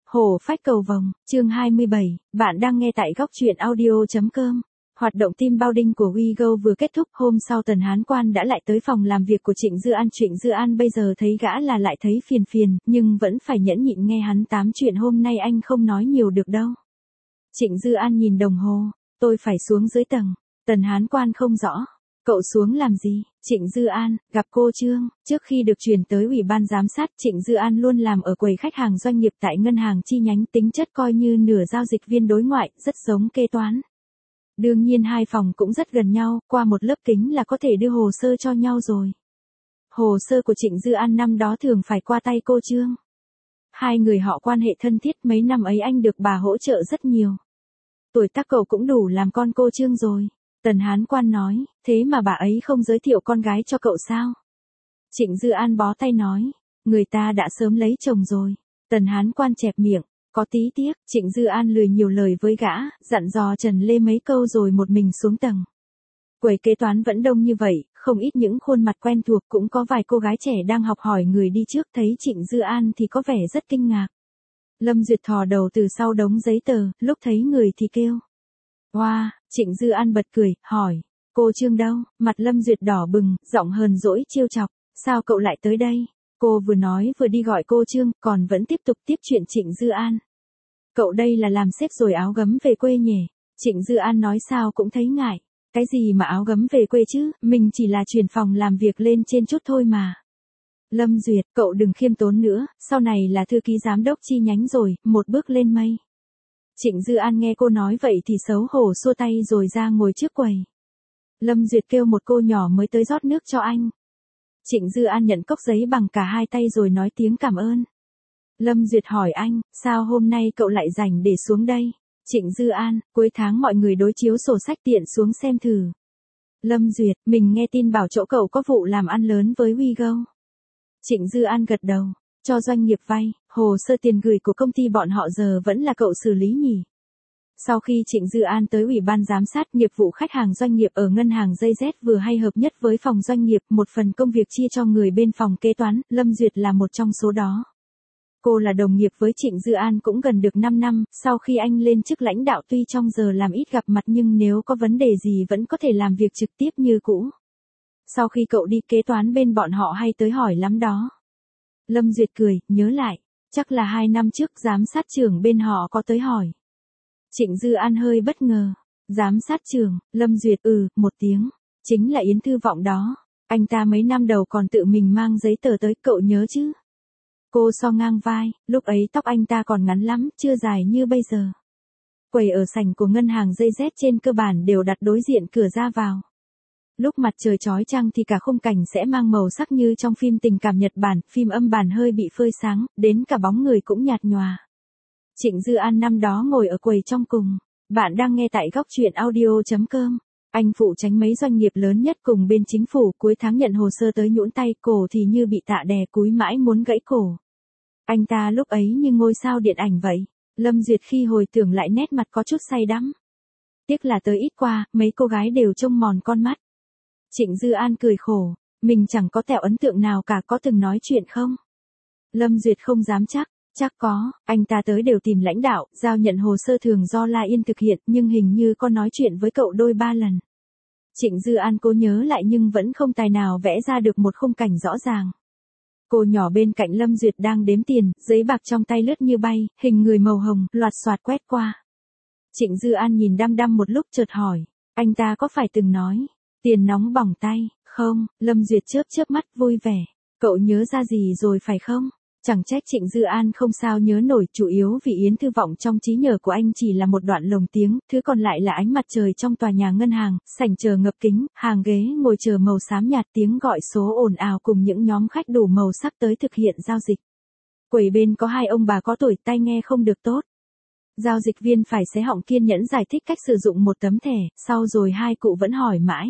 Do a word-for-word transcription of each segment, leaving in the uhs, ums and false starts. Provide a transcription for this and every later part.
Hổ phách cầu vồng, chương hai mươi bảy, bạn đang nghe tại góc truyện audio.com. Hoạt động team building của WeGo vừa kết thúc, hôm sau Tần Hán Quan đã lại tới phòng làm việc của Trịnh Dư An. Trịnh Dư An bây giờ thấy gã là lại thấy phiền phiền, nhưng vẫn phải nhẫn nhịn nghe hắn tám chuyện. Hôm nay anh không nói nhiều được đâu. Trịnh Dư An nhìn đồng hồ, tôi phải xuống dưới tầng. Tần Hán Quan không rõ. Cậu xuống làm gì? Trịnh Dư An, gặp cô Trương. Trước khi được chuyển tới ủy ban giám sát, Trịnh Dư An luôn làm ở quầy khách hàng doanh nghiệp tại ngân hàng chi nhánh, tính chất coi như nửa giao dịch viên đối ngoại, rất giống kế toán. Đương nhiên hai phòng cũng rất gần nhau, qua một lớp kính là có thể đưa hồ sơ cho nhau rồi. Hồ sơ của Trịnh Dư An năm đó thường phải qua tay cô Trương. Hai người họ quan hệ thân thiết, mấy năm ấy anh được bà hỗ trợ rất nhiều. Tuổi tác cậu cũng đủ làm con cô Trương rồi. Tần Hán Quan nói, thế mà bà ấy không giới thiệu con gái cho cậu sao? Trịnh Dư An bó tay nói, người ta đã sớm lấy chồng rồi. Tần Hán Quan chẹp miệng, có tí tiếc. Trịnh Dư An lười nhiều lời với gã, dặn dò Trần Lê mấy câu rồi một mình xuống tầng. Quầy kế toán vẫn đông như vậy, không ít những khuôn mặt quen thuộc, cũng có vài cô gái trẻ đang học hỏi người đi trước. Thấy Trịnh Dư An thì có vẻ rất kinh ngạc. Lâm Duyệt thò đầu từ sau đống giấy tờ, lúc thấy người thì kêu. Wow, Trịnh Dư An bật cười, hỏi, cô Trương đâu? Mặt Lâm Duyệt đỏ bừng, giọng hờn dỗi trêu chọc, sao cậu lại tới đây? Cô vừa nói vừa đi gọi cô Trương, còn vẫn tiếp tục tiếp chuyện Trịnh Dư An. Cậu đây là làm sếp rồi áo gấm về quê nhỉ? Trịnh Dư An nói sao cũng thấy ngại. Cái gì mà áo gấm về quê chứ, mình chỉ là chuyển phòng làm việc lên trên chút thôi mà. Lâm Duyệt, cậu đừng khiêm tốn nữa, sau này là thư ký giám đốc chi nhánh rồi, một bước lên mây. Trịnh Dư An nghe cô nói vậy thì xấu hổ xua tay rồi ra ngồi trước quầy. Lâm Duyệt kêu một cô nhỏ mới tới rót nước cho anh. Trịnh Dư An nhận cốc giấy bằng cả hai tay rồi nói tiếng cảm ơn. Lâm Duyệt hỏi anh, sao hôm nay cậu lại rảnh để xuống đây? Trịnh Dư An, cuối tháng mọi người đối chiếu sổ sách tiện xuống xem thử. Lâm Duyệt, mình nghe tin bảo chỗ cậu có vụ làm ăn lớn với WeGo. Trịnh Dư An gật đầu. Cho doanh nghiệp vay, hồ sơ tiền gửi của công ty bọn họ giờ vẫn là cậu xử lý nhỉ? Sau khi Trịnh Dư An tới ủy ban giám sát, nghiệp vụ khách hàng doanh nghiệp ở ngân hàng gi dét vừa hay hợp nhất với phòng doanh nghiệp, một phần công việc chia cho người bên phòng kế toán, Lâm Duyệt là một trong số đó. Cô là đồng nghiệp với Trịnh Dư An cũng gần được năm năm, sau khi anh lên chức lãnh đạo tuy trong giờ làm ít gặp mặt nhưng nếu có vấn đề gì vẫn có thể làm việc trực tiếp như cũ. Sau khi cậu đi kế toán bên bọn họ hay tới hỏi lắm đó. Lâm Duyệt cười, nhớ lại, chắc là hai năm trước giám sát trưởng bên họ có tới hỏi. Trịnh Dư An hơi bất ngờ. Giám sát trưởng, Lâm Duyệt ừ, một tiếng. Chính là Yến Thư Vọng đó. Anh ta mấy năm đầu còn tự mình mang giấy tờ tới, cậu nhớ chứ? Cô so ngang vai, lúc ấy tóc anh ta còn ngắn lắm, chưa dài như bây giờ. Quầy ở sảnh của ngân hàng gi dét trên cơ bản đều đặt đối diện cửa ra vào. Lúc mặt trời chói chang thì cả khung cảnh sẽ mang màu sắc như trong phim tình cảm Nhật Bản, phim âm bản hơi bị phơi sáng, đến cả bóng người cũng nhạt nhòa. Trịnh Dư An năm đó ngồi ở quầy trong cùng. Bạn đang nghe tại góc truyện audio.com. Anh phụ tránh mấy doanh nghiệp lớn nhất cùng bên chính phủ, cuối tháng nhận hồ sơ tới nhũn tay, cổ thì như bị tạ đè cúi mãi muốn gãy cổ. Anh ta lúc ấy như ngôi sao điện ảnh vậy. Lâm Duyệt khi hồi tưởng lại nét mặt có chút say đắm. Tiếc là tới ít qua, mấy cô gái đều trông mòn con mắt. Trịnh Dư An cười khổ, mình chẳng có tẹo ấn tượng nào cả, có từng nói chuyện không? Lâm Duyệt không dám chắc, chắc có, anh ta tới đều tìm lãnh đạo, giao nhận hồ sơ thường do La Yên thực hiện, nhưng hình như có nói chuyện với cậu đôi ba lần. Trịnh Dư An cố nhớ lại nhưng vẫn không tài nào vẽ ra được một khung cảnh rõ ràng. Cô nhỏ bên cạnh Lâm Duyệt đang đếm tiền, giấy bạc trong tay lướt như bay, hình người màu hồng, loạt xoạt quét qua. Trịnh Dư An nhìn đăm đăm một lúc chợt hỏi, anh ta có phải từng nói, tiền nóng bỏng tay, không? Lâm Duyệt chớp chớp mắt vui vẻ, cậu nhớ ra gì rồi phải không? Chẳng trách Trịnh Dư An không sao nhớ nổi, chủ yếu vì Yến Thư Vọng trong trí nhớ của anh chỉ là một đoạn lồng tiếng, thứ còn lại là ánh mặt trời trong tòa nhà ngân hàng, sảnh chờ ngập kính, hàng ghế ngồi chờ màu xám nhạt, tiếng gọi số ồn ào cùng những nhóm khách đủ màu sắc tới thực hiện giao dịch. Quầy bên có hai ông bà có tuổi, tai nghe không được tốt. Giao dịch viên phải xé họng kiên nhẫn giải thích cách sử dụng một tấm thẻ, sau rồi hai cụ vẫn hỏi mãi.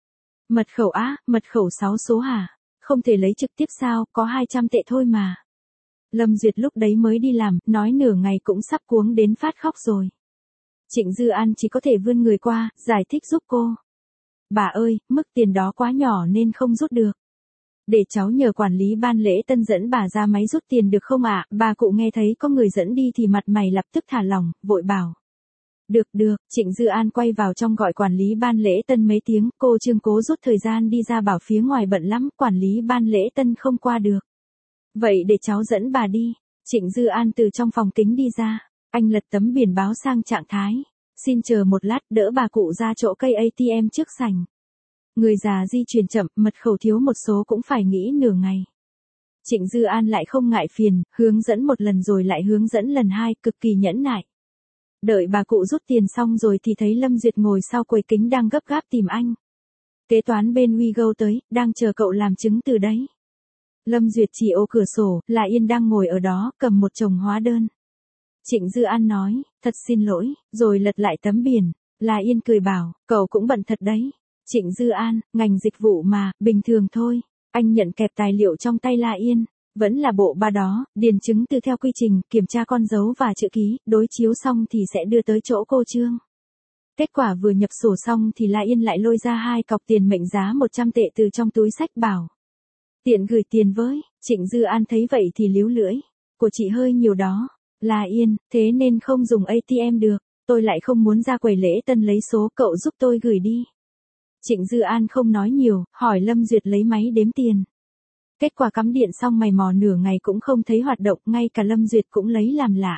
Mật khẩu á, mật khẩu sáu số hả? Không thể lấy trực tiếp sao, có hai trăm tệ thôi mà. Lâm Duyệt lúc đấy mới đi làm, nói nửa ngày cũng sắp cuống đến phát khóc rồi. Trịnh Dư An chỉ có thể vươn người qua, giải thích giúp cô. Bà ơi, mức tiền đó quá nhỏ nên không rút được. Để cháu nhờ quản lý ban lễ tân dẫn bà ra máy rút tiền được không ạ? Bà cụ nghe thấy có người dẫn đi thì mặt mày lập tức thả lỏng, vội bảo. Được được, Trịnh Dư An quay vào trong gọi quản lý ban lễ tân mấy tiếng, cô Trương cố rút thời gian đi ra bảo phía ngoài bận lắm, quản lý ban lễ tân không qua được. Vậy để cháu dẫn bà đi. Trịnh Dư An từ trong phòng kính đi ra, anh lật tấm biển báo sang trạng thái. Xin chờ một lát, đỡ bà cụ ra chỗ cây a tê em trước sảnh. Người già di chuyển chậm, mật khẩu thiếu một số cũng phải nghĩ nửa ngày. Trịnh Dư An lại không ngại phiền, hướng dẫn một lần rồi lại hướng dẫn lần hai, cực kỳ nhẫn nại. Đợi bà cụ rút tiền xong rồi thì thấy Lâm Duyệt ngồi sau quầy kính đang gấp gáp tìm anh. Kế toán bên WeGo tới, đang chờ cậu làm chứng từ đấy. Lâm Duyệt chỉ ô cửa sổ, là Yên đang ngồi ở đó, cầm một chồng hóa đơn. Trịnh Dư An nói, thật xin lỗi, rồi lật lại tấm biển. Là Yên cười bảo, cậu cũng bận thật đấy. Trịnh Dư An, ngành dịch vụ mà, bình thường thôi. Anh nhận kẹp tài liệu trong tay La Yên. Vẫn là bộ ba đó, điền chứng từ theo quy trình, kiểm tra con dấu và chữ ký, đối chiếu xong thì sẽ đưa tới chỗ cô Trương. Kết quả vừa nhập sổ xong thì La Yên lại lôi ra hai cọc tiền mệnh giá một trăm tệ từ trong túi xách bảo. Tiện gửi tiền với. Trịnh Dư An thấy vậy thì líu lưỡi. Của chị hơi nhiều đó. La Yên, thế nên không dùng a tê em được. Tôi lại không muốn ra quầy lễ tân lấy số, cậu giúp tôi gửi đi. Trịnh Dư An không nói nhiều, hỏi Lâm Duyệt lấy máy đếm tiền. Kết quả cắm điện xong mày mò nửa ngày cũng không thấy hoạt động, ngay cả Lâm Duyệt cũng lấy làm lạ.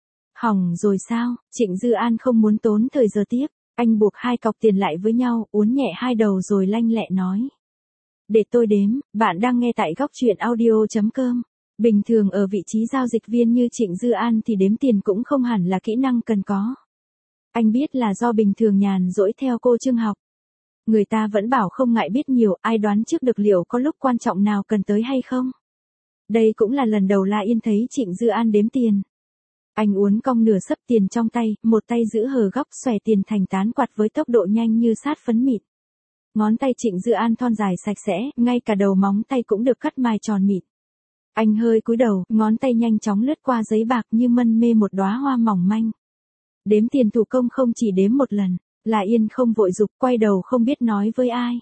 Hỏng rồi sao? Trịnh Dư An không muốn tốn thời giờ tiếp, anh buộc hai cọc tiền lại với nhau, uốn nhẹ hai đầu rồi lanh lẹ nói. Để tôi đếm, bạn đang nghe tại góc truyện audio chấm com. Bình thường ở vị trí giao dịch viên như Trịnh Dư An thì đếm tiền cũng không hẳn là kỹ năng cần có. Anh biết là do bình thường nhàn rỗi theo cô Trương học. Người ta vẫn bảo không ngại biết nhiều, ai đoán trước được liệu có lúc quan trọng nào cần tới hay không. Đây cũng là lần đầu La Yên thấy Trịnh Dư An đếm tiền. Anh uốn cong nửa sấp tiền trong tay, một tay giữ hờ góc xòe tiền thành tán quạt với tốc độ nhanh như sát phấn mịn. Ngón tay Trịnh Dư An thon dài sạch sẽ, ngay cả đầu móng tay cũng được cắt mài tròn mịn. Anh hơi cúi đầu, ngón tay nhanh chóng lướt qua giấy bạc như mân mê một đóa hoa mỏng manh. Đếm tiền thủ công không chỉ đếm một lần. La Yên không vội dục, quay đầu không biết nói với ai.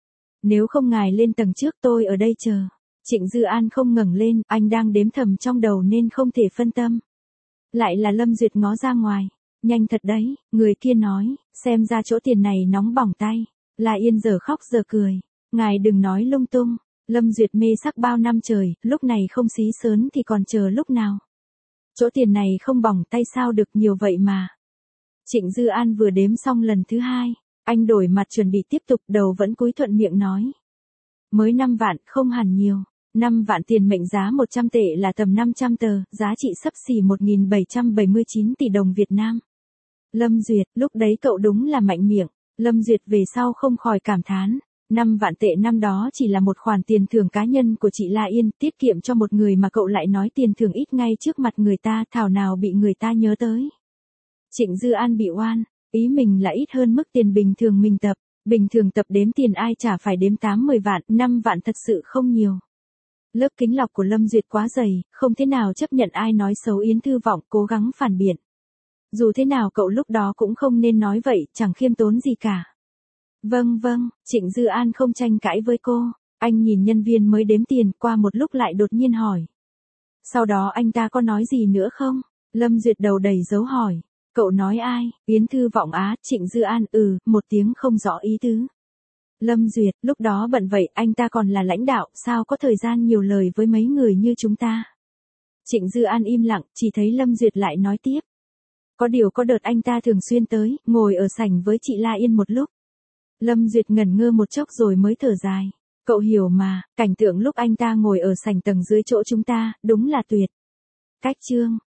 Nếu không ngài lên tầng trước tôi ở đây chờ. Trịnh Dư An không ngẩng lên, anh đang đếm thầm trong đầu nên không thể phân tâm. Lại là Lâm Duyệt ngó ra ngoài. Nhanh thật đấy, người kia nói, xem ra chỗ tiền này nóng bỏng tay. La Yên giờ khóc giờ cười. Ngài đừng nói lung tung. Lâm Duyệt mê sắc bao năm trời, lúc này không xí sớn thì còn chờ lúc nào. Chỗ tiền này không bỏng tay sao được nhiều vậy mà. Trịnh Dư An vừa đếm xong lần thứ hai, anh đổi mặt chuẩn bị tiếp tục, đầu vẫn cúi thuận miệng nói. Mới năm vạn, không hẳn nhiều. năm vạn tiền mệnh giá một trăm tệ là tầm năm trăm tờ, giá trị xấp xỉ một nghìn bảy trăm bảy mươi chín tỷ đồng Việt Nam. Lâm Duyệt, lúc đấy cậu đúng là mạnh miệng. Lâm Duyệt về sau không khỏi cảm thán. năm vạn tệ năm đó chỉ là một khoản tiền thưởng cá nhân của chị La Yên, tiết kiệm cho một người mà cậu lại nói tiền thưởng ít ngay trước mặt người ta, thảo nào bị người ta nhớ tới. Trịnh Dư An bị oan, ý mình là ít hơn mức tiền bình thường mình tập, bình thường tập đếm tiền ai chả phải đếm tám mười vạn, năm vạn thật sự không nhiều. Lớp kính lọc của Lâm Duyệt quá dày, không thế nào chấp nhận ai nói xấu Yến Thư Vọng, cố gắng phản biện. Dù thế nào cậu lúc đó cũng không nên nói vậy, chẳng khiêm tốn gì cả. Vâng vâng, Trịnh Dư An không tranh cãi với cô, anh nhìn nhân viên mới đếm tiền, qua một lúc lại đột nhiên hỏi. Sau đó anh ta có nói gì nữa không? Lâm Duyệt đầu đầy dấu hỏi. Cậu nói ai? Yến Thư Vọng á, Trịnh Dư An, ừ, một tiếng không rõ ý tứ. Lâm Duyệt, lúc đó bận vậy, anh ta còn là lãnh đạo, sao có thời gian nhiều lời với mấy người như chúng ta? Trịnh Dư An im lặng, chỉ thấy Lâm Duyệt lại nói tiếp. Có điều có đợt anh ta thường xuyên tới, ngồi ở sảnh với chị La Yên một lúc. Lâm Duyệt ngẩn ngơ một chốc rồi mới thở dài. Cậu hiểu mà, cảnh tượng lúc anh ta ngồi ở sảnh tầng dưới chỗ chúng ta, đúng là tuyệt. Cách Trương,